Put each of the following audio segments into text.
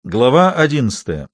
Глава 11.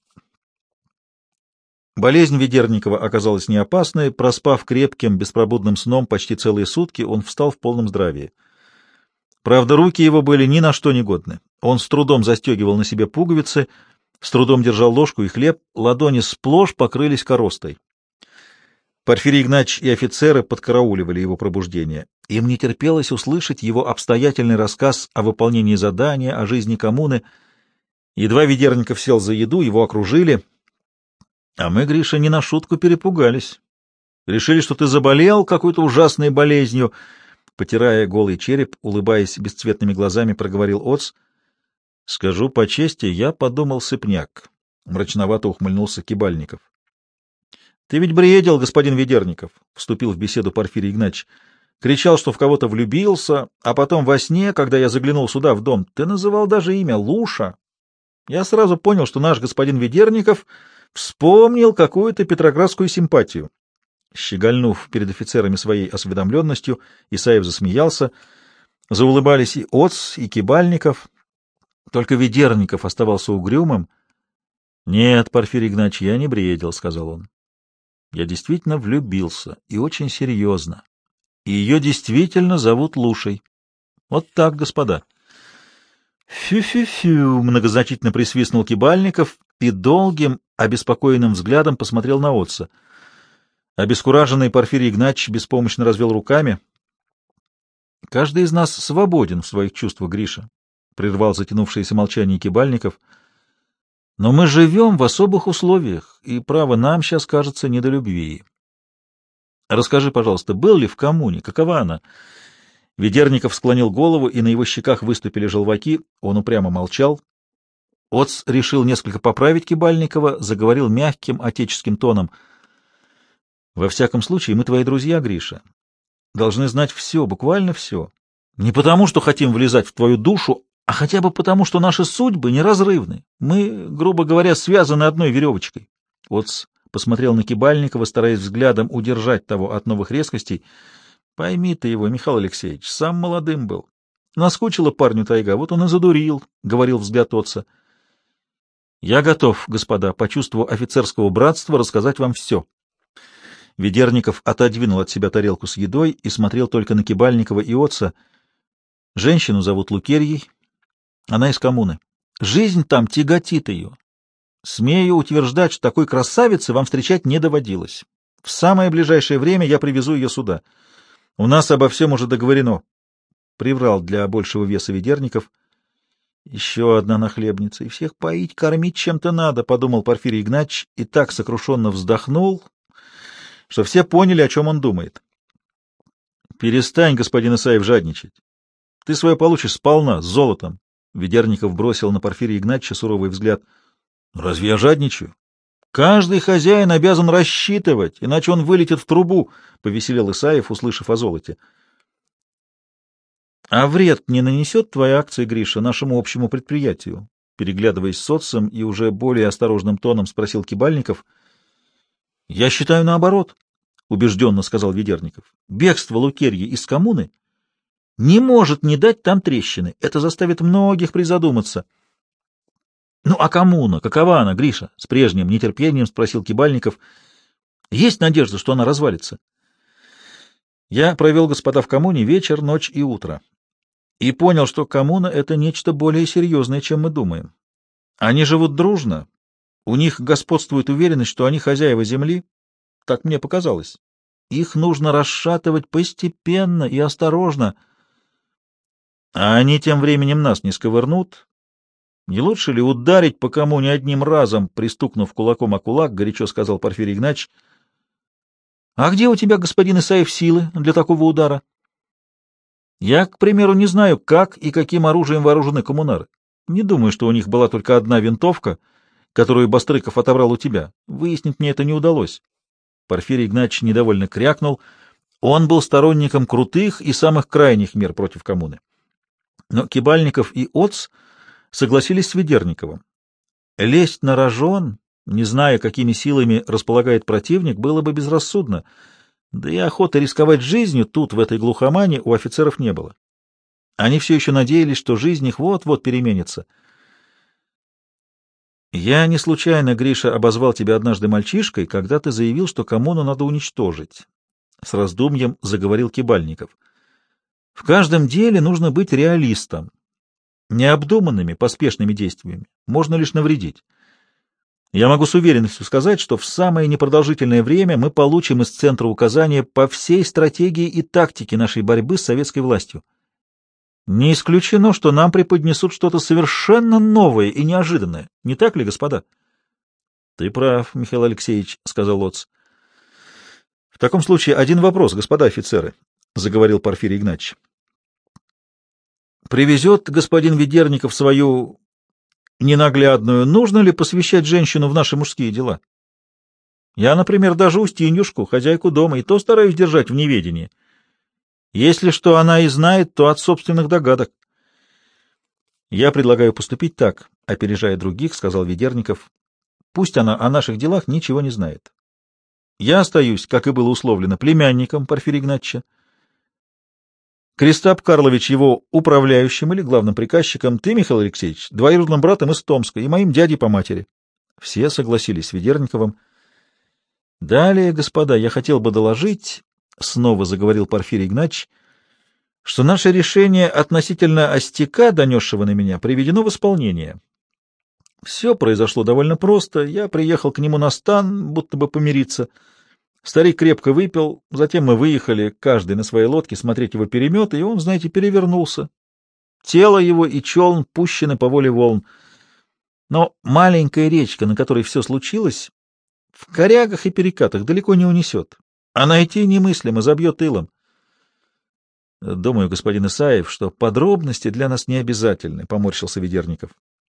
Болезнь Ведерникова оказалась не опасной. Проспав крепким, беспробудным сном почти целые сутки, он встал в полном здравии. Правда, руки его были ни на что не годны. Он с трудом застегивал на себе пуговицы, с трудом держал ложку и хлеб, ладони сплошь покрылись коростой. Порфирий Игнатьич и офицеры подкарауливали его пробуждение. Им не терпелось услышать его обстоятельный рассказ о выполнении задания, о жизни коммуны. Едва Ведерников сел за еду, его окружили. А мы, Гриша, не на шутку перепугались. Решили, что ты заболел какой-то ужасной болезнью. Потирая голый череп, улыбаясь бесцветными глазами, проговорил Оц. Скажу по чести, я подумал сыпняк. Мрачновато ухмыльнулся Кибальников. Ты ведь бредил, господин Ведерников, вступил в беседу Порфирий Игнатьич. Кричал, что в кого-то влюбился, а потом во сне, когда я заглянул сюда в дом, ты называл даже имя Луша. Я сразу понял, что наш господин Ведерников вспомнил какую-то петроградскую симпатию. Щегольнув перед офицерами своей осведомленностью, Исаев засмеялся. Заулыбались и Оц, и Кибальников. Только Ведерников оставался угрюмым. — Нет, Порфирий Игнатьич, я не бредил, — сказал он. — Я действительно влюбился, и очень серьезно. И ее действительно зовут Лушей. Вот так, господа. Фю-фю-фю, многозначительно присвистнул Кибальников и долгим, обеспокоенным взглядом посмотрел на отца. Обескураженный Порфирий Игнатьич беспомощно развел руками. — Каждый из нас свободен в своих чувствах, Гриша, — прервал затянувшееся молчание Кибальников. — Но мы живем в особых условиях, и, право, нам сейчас кажется не до любви. Расскажи, пожалуйста, был ли в коммуне, какова она? Ведерников склонил голову, и на его щеках выступили желваки. Он упрямо молчал. Оц решил несколько поправить Кибальникова, заговорил мягким, отеческим тоном. — Во всяком случае, мы твои друзья, Гриша. Должны знать все, буквально все. Не потому, что хотим влезать в твою душу, а хотя бы потому, что наши судьбы неразрывны. Мы, грубо говоря, связаны одной веревочкой. Оц посмотрел на Кибальникова, стараясь взглядом удержать того от новых резкостей. Пойми ты его, Михаил Алексеевич, сам молодым был. Наскучила парню тайга, вот он и задурил, — говорил взгляд отца. Я готов, господа, по чувству офицерского братства, рассказать вам все. Ведерников отодвинул от себя тарелку с едой и смотрел только на Кибальникова и отца. Женщину зовут Лукерьей, она из коммуны. Жизнь там тяготит ее. Смею утверждать, что такой красавицы вам встречать не доводилось. В самое ближайшее время я привезу ее сюда. У нас обо всем уже договорено. Приврал для большего веса Ведерников. Еще одна нахлебница, и всех поить, кормить чем-то надо, — подумал Порфирий Игнатьич и так сокрушенно вздохнул, что все поняли, о чем он думает. — Перестань, господин Исаев, жадничать. Ты свое получишь сполна, с золотом. Ведерников бросил на Порфирия Игнатьича суровый взгляд. — Разве я жадничаю? Каждый хозяин обязан рассчитывать, иначе он вылетит в трубу, — повеселел Исаев, услышав о золоте. — А вред не нанесет твоя акция, Гриша, нашему общему предприятию? Переглядываясь с отцом и уже более осторожным тоном спросил Кибальников. — Я считаю наоборот, — убежденно сказал Ведерников. — Бегство Лукерьи из коммуны не может не дать там трещины. Это заставит многих призадуматься. — Ну, а коммуна? Какова она, Гриша? — с прежним нетерпением спросил Кибальников. — Есть надежда, что она развалится? Я провел, господа, в коммуне вечер, ночь и утро. И понял, что коммуна — это нечто более серьезное, чем мы думаем. Они живут дружно. У них господствует уверенность, что они хозяева земли. Так мне показалось. Их нужно расшатывать постепенно и осторожно. А они тем временем нас не сковырнут. Не лучше ли ударить по коммуне одним разом, пристукнув кулаком о кулак, — горячо сказал Порфирий Игнатьич. — А где у тебя, господин Исаев, силы для такого удара? Я, к примеру, не знаю, как и каким оружием вооружены коммунары. Не думаю, что у них была только одна винтовка, которую Бастрыков отобрал у тебя. Выяснить мне это не удалось. Порфирий Игнатьич недовольно крякнул. Он был сторонником крутых и самых крайних мер против коммуны. Но Кибальников и Оц согласились с Ведерниковым. Лезть на рожон, не зная, какими силами располагает противник, было бы безрассудно, да и охоты рисковать жизнью тут, в этой глухомане, у офицеров не было. Они все еще надеялись, что жизнь их вот-вот переменится. Я не случайно, Гриша, обозвал тебя однажды мальчишкой, когда ты заявил, что коммуну надо уничтожить. С раздумьем заговорил Кибальников. В каждом деле нужно быть реалистом. Необдуманными, поспешными действиями можно лишь навредить. Я могу с уверенностью сказать, что в самое непродолжительное время мы получим из центра указания по всей стратегии и тактике нашей борьбы с советской властью. Не исключено, что нам преподнесут что-то совершенно новое и неожиданное. Не так ли, господа? — Ты прав, Михаил Алексеевич, — сказал Оц. — В таком случае один вопрос, господа офицеры, — заговорил Порфирий Игнатьевич. — Привезет господин Ведерников свою ненаглядную, нужно ли посвящать женщину в наши мужские дела? Я, например, даже Устиньюшку, хозяйку дома, и то стараюсь держать в неведении. Если что она и знает, то от собственных догадок. Я предлагаю поступить так, опережая других, — сказал Ведерников. Пусть она о наших делах ничего не знает. Я остаюсь, как и было условлено, племянником Порфирия Игнатьевича. Кристап Карлович его управляющим или главным приказчиком, ты, Михаил Алексеевич, двоюродным братом из Томска и моим дядей по матери. Все согласились с Ведерниковым. Далее, господа, я хотел бы доложить, — снова заговорил Порфирий Игнатьевич, — что наше решение относительно Остяка, донесшего на меня, приведено в исполнение. Все произошло довольно просто. Я приехал к нему на стан, будто бы помириться. Старик крепко выпил, затем мы выехали, каждый на своей лодке, смотреть его переметы, и он, знаете, перевернулся. Тело его и челн пущены по воле волн. Но маленькая речка, на которой все случилось, в корягах и перекатах далеко не унесет. А найти немыслимо, забьет тылом. Думаю, господин Исаев, что подробности для нас не обязательны, — поморщился Ведерников.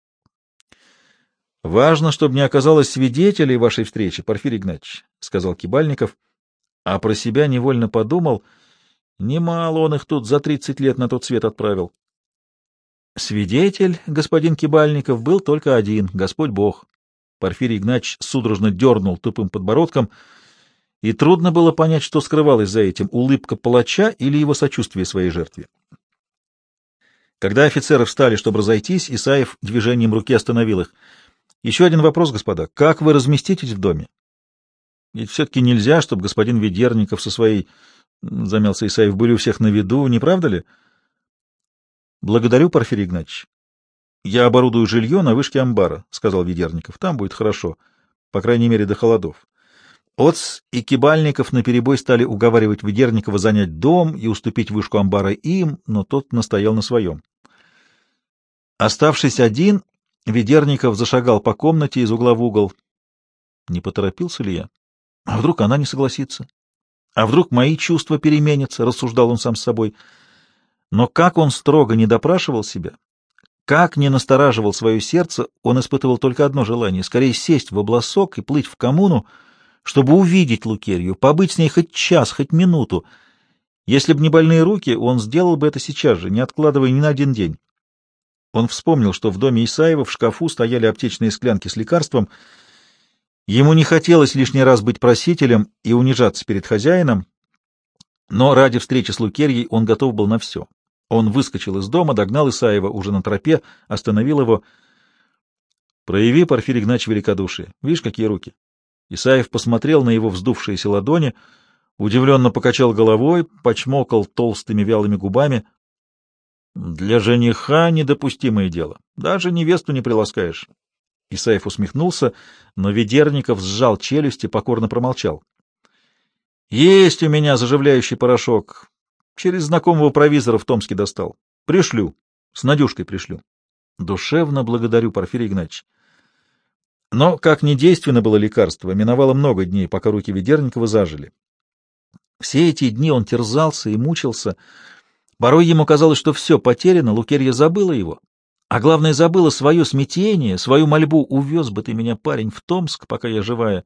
— Важно, чтобы не оказалось свидетелей вашей встречи, Порфирий Игнатьевич, — сказал Кибальников, а про себя невольно подумал, немало он их тут за 30 лет на тот свет отправил. Свидетель, господин Кибальников, был только один — Господь Бог. Порфирий Игнатьевич судорожно дернул тупым подбородком, и трудно было понять, что скрывалось за этим — улыбка палача или его сочувствие своей жертве. Когда офицеры встали, чтобы разойтись, Исаев движением руки остановил их. — Еще один вопрос, господа. Как вы разместитесь в доме? Ведь все-таки нельзя, чтобы господин Ведерников со своей, — замялся Исаев, — были у всех на виду, не правда ли? — Благодарю, Порфирий Игнатьевич. — Я оборудую жилье на вышке амбара, — сказал Ведерников. — Там будет хорошо, по крайней мере, до холодов. Оц и Кибальников наперебой стали уговаривать Ведерникова занять дом и уступить вышку амбара им, но тот настоял на своем. Оставшись один, Ведерников зашагал по комнате из угла в угол. Не поторопился ли я? А вдруг она не согласится? А вдруг мои чувства переменятся, — рассуждал он сам с собой. Но как он строго не допрашивал себя, как не настораживал свое сердце, он испытывал только одно желание — скорее сесть в обласок и плыть в коммуну, чтобы увидеть Лукерью, побыть с ней хоть час, хоть минуту. Если бы не больные руки, он сделал бы это сейчас же, не откладывая ни на один день. Он вспомнил, что в доме Исаева в шкафу стояли аптечные склянки с лекарством. Ему не хотелось лишний раз быть просителем и унижаться перед хозяином, но ради встречи с Лукерьей он готов был на все. Он выскочил из дома, догнал Исаева уже на тропе, остановил его. — Прояви, Порфирий Игнатьевич, великодушие. Видишь, какие руки? Исаев посмотрел на его вздувшиеся ладони, удивленно покачал головой, почмокал толстыми вялыми губами. Для жениха недопустимое дело. Даже невесту не приласкаешь. Исаев усмехнулся, но Ведерников сжал челюсти, покорно промолчал. — Есть у меня заживляющий порошок. Через знакомого провизора в Томске достал. Пришлю. С Надюшкой пришлю. Душевно благодарю, Порфирий Игнатьевич. Но, как ни действенно было лекарство, миновало много дней, пока руки Ведерникова зажили. Все эти дни он терзался и мучился. Порой ему казалось, что все потеряно, Лукерья забыла его. А главное, забыла свое смятение, свою мольбу: «Увез бы ты меня, парень, в Томск, пока я живая».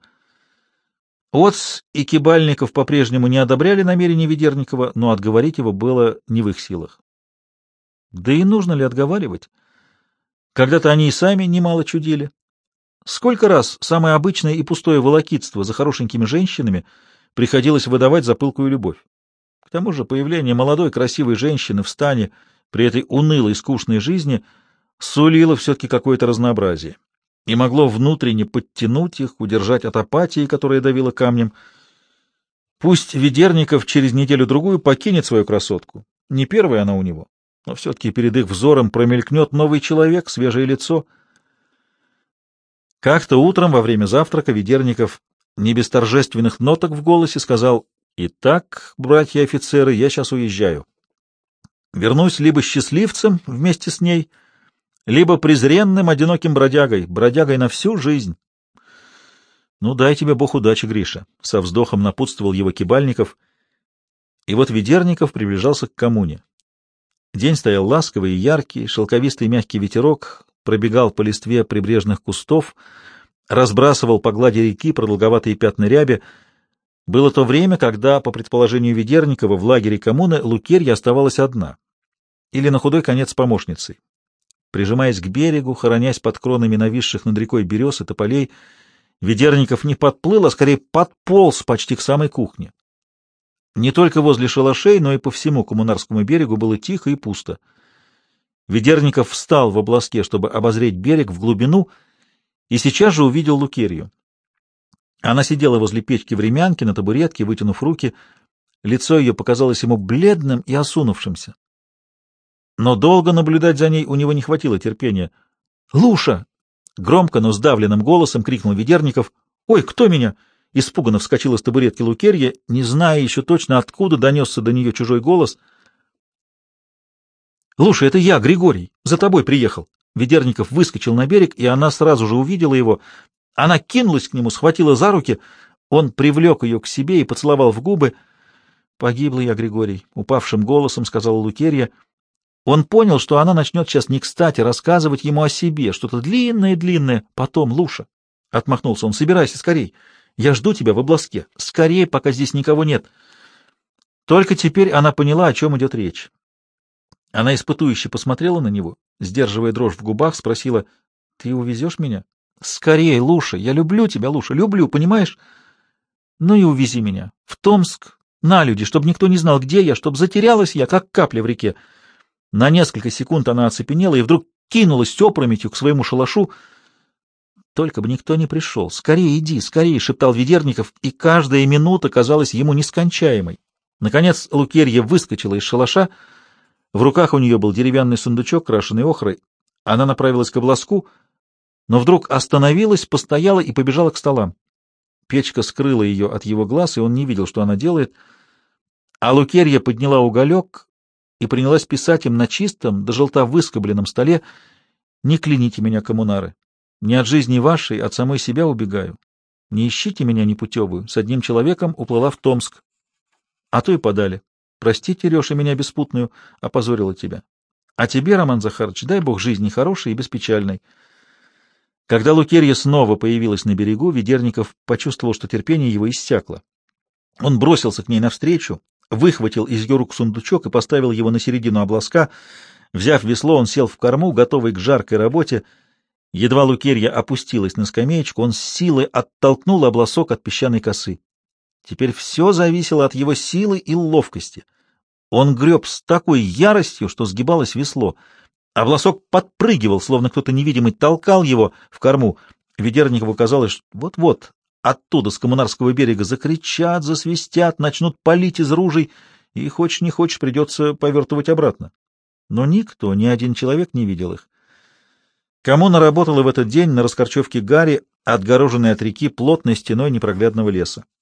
Оц и Кибальников по-прежнему не одобряли намерения Ведерникова, но отговорить его было не в их силах. Да и нужно ли отговаривать? Когда-то они и сами немало чудили. Сколько раз самое обычное и пустое волокитство за хорошенькими женщинами приходилось выдавать за пылкую любовь. К тому же появление молодой красивой женщины в стане при этой унылой скучной жизни сулило все-таки какое-то разнообразие. и могло внутренне подтянуть их, удержать от апатии, которая давила камнем. Пусть Ведерников через неделю-другую покинет свою красотку. Не первая она у него, но все-таки перед их взором промелькнет новый человек, свежее лицо. Как-то утром во время завтрака Ведерников, не без торжественных ноток в голосе, сказал: «Итак, братья-офицеры, я сейчас уезжаю. Вернусь либо счастливцем вместе с ней, либо презренным, одиноким бродягой, бродягой на всю жизнь». «Ну, дай тебе Бог удачи, Гриша», — со вздохом напутствовал его Кибальников. И вот Ведерников приближался к коммуне. День стоял ласковый и яркий, шелковистый мягкий ветерок пробегал по листве прибрежных кустов, разбрасывал по глади реки продолговатые пятна ряби. Было то время, когда, по предположению Ведерникова, в лагере коммуны Лукерья оставалась одна, или на худой конец с помощницей. Прижимаясь к берегу, хоронясь под кронами нависших над рекой берез и тополей, Ведерников не подплыл, а скорее подполз почти к самой кухне. Не только возле шалашей, но и по всему Коммунарскому берегу было тихо и пусто. Ведерников встал в обласке, чтобы обозреть берег в глубину, и сейчас же увидел Лукерью. Она сидела возле печки в ремянке на табуретке, вытянув руки. Лицо ее показалось ему бледным и осунувшимся. Но долго наблюдать за ней у него не хватило терпения. «Луша!» — громко, но сдавленным голосом крикнул Ведерников. «Ой, кто меня?» — испуганно вскочила с табуретки Лукерья, не зная еще точно, откуда донесся до нее чужой голос. «Луша, это я, Григорий, за тобой приехал». Ведерников выскочил на берег, и она сразу же увидела его. Она кинулась к нему, схватила за руки. Он привлек ее к себе и поцеловал в губы. «Погибла я, Григорий», — упавшим голосом сказала Лукерья. Он понял, что она начнет сейчас не кстати рассказывать ему о себе, что-то длинное-длинное. «Потом, Луша», — отмахнулся он, — «собирайся скорей. Я жду тебя в обласке. Скорей, пока здесь никого нет». Только теперь она поняла, о чем идет речь. Она испытующе посмотрела на него, сдерживая дрожь в губах, спросила: «Ты увезешь меня?» «Скорей, Луша, я люблю тебя, Луша, люблю, понимаешь? Ну и увези меня в Томск, на люди, чтобы никто не знал, где я, чтобы затерялась я, как капля в реке». На несколько секунд она оцепенела и вдруг кинулась опрометью к своему шалашу. «Только бы никто не пришел. Скорее иди, скорее!» — шептал Ведерников, и каждая минута казалась ему нескончаемой. Наконец Лукерья выскочила из шалаша. В руках у нее был деревянный сундучок, крашеный охрой. Она направилась к обласку, но вдруг остановилась, постояла и побежала к столам. Печка скрыла ее от его глаз, и он не видел, что она делает. А Лукерья подняла уголек и принялась писать им на чистом, до желта выскобленном столе: «Не кляните меня, коммунары. Не от жизни вашей, от самой себя убегаю. Не ищите меня непутевую. С одним человеком уплыла в Томск. А то и подали. Прости, Тереша, меня беспутную, опозорила тебя. А тебе, Роман Захарович, дай Бог жизни хорошей и беспечальной». Когда Лукерья снова появилась на берегу, Ведерников почувствовал, что терпение его иссякло. Он бросился к ней навстречу, выхватил из ее рук сундучок и поставил его на середину обласка. Взяв весло, он сел в корму, готовый к жаркой работе. Едва Лукерья опустилась на скамеечку, он с силой оттолкнул обласок от песчаной косы. Теперь все зависело от его силы и ловкости. Он греб с такой яростью, что сгибалось весло. Обласок подпрыгивал, словно кто-то невидимый толкал его в корму. Ведерникову казалось, что вот-вот оттуда, с Коммунарского берега, закричат, засвистят, начнут палить из ружей, и, хочешь не хочешь, придется повертывать обратно. Но никто, ни один человек не видел их. Коммуна работала в этот день на раскорчевке Гари, отгороженной от реки плотной стеной непроглядного леса.